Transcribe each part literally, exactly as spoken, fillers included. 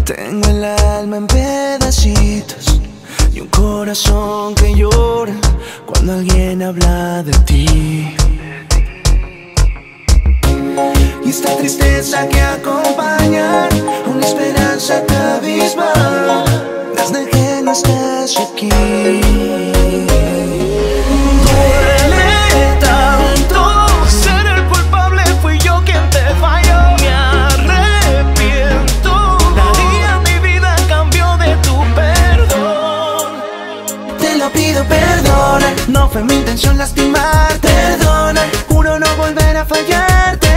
Tengo el alma en pedacitos y un corazón que llora cuando alguien habla de ti. Y esta tristeza que acompaña una esperanza que abisma desde que no estás aquí. Duele tanto ser el culpable, fui yo quien te falló. Me arrepiento, daría mi vida a cambio de tu perdón. Te lo pido, perdona, no fue mi intención lastimarte. Perdona, juro no volver a fallarte,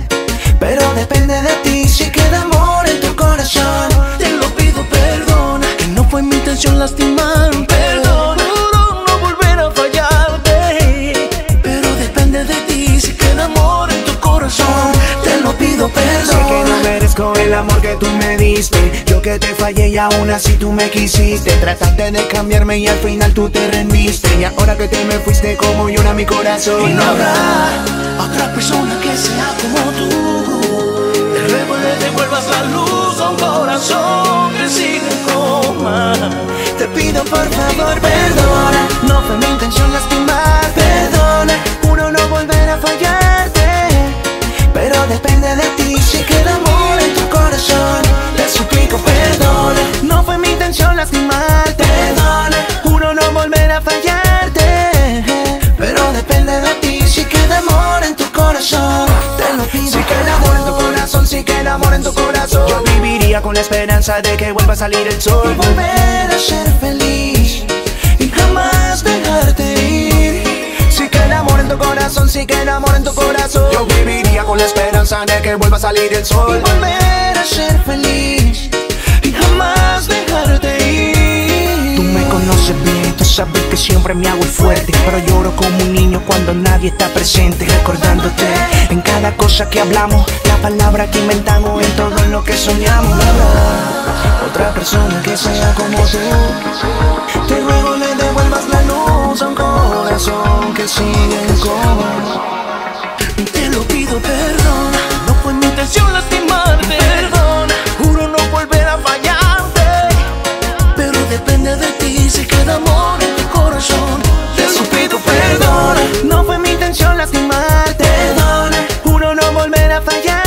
pero depende de ti si queda amor en tu corazón. Te lo pido, perdona, que no fue mi intención lastimar. Perdona, juro no volver a fallarte, pero depende de ti si queda amor en tu corazón. Te lo pido, perdona. Sé que no merezco el amor que tú me diste, yo que te fallé y aún así tú me quisiste. Trataste de cambiarme y al final tú te rendiste, y ahora que te me fuiste como llora mi corazón. Y no habrá otra persona que sea como tú. De nuevo le devuelvas la luz a un corazón que sigue en coma. Te pido por favor, perdona, no fue mi intención lastimar. Perdona, juro no volver a fallarte, pero depende de ti si queda amor en tu corazón. Te suplico, perdona, no fue mi intención lastimarte. Perdona, juro no volver a fallarte, pero depende de ti si queda amor en tu corazón. Te lo pido. Si queda amor en tu corazón, si queda amor en tu corazón, yo viviría con la esperanza de que vuelva a salir el sol y volver a ser feliz y jamás dejarte ir. Si queda amor en tu corazón, si queda amor en tu corazón, yo viviría con la esperanza de que vuelva a salir el sol y volver a ser feliz y jamás dejarte ir. Tú me conoces bien, tú sabes que siempre me hago el fuerte, pero lloro como un niño cuando nadie está presente, recordándote en cada cosa que hablamos, la palabra que inventamos, en todo lo que soñamos. Otra persona que sea como tú, te ruego le devuelvas la luz a un corazón que sigue en coma. Te lo pido, perdona, no fue mi intención lastimarte. Perdona, juro no volver a fallarte, pero depende de ti si queda amor en tu corazón. Te suplico, perdona, no fue mi intención lastimarte. Perdona, juro no volver a fallar,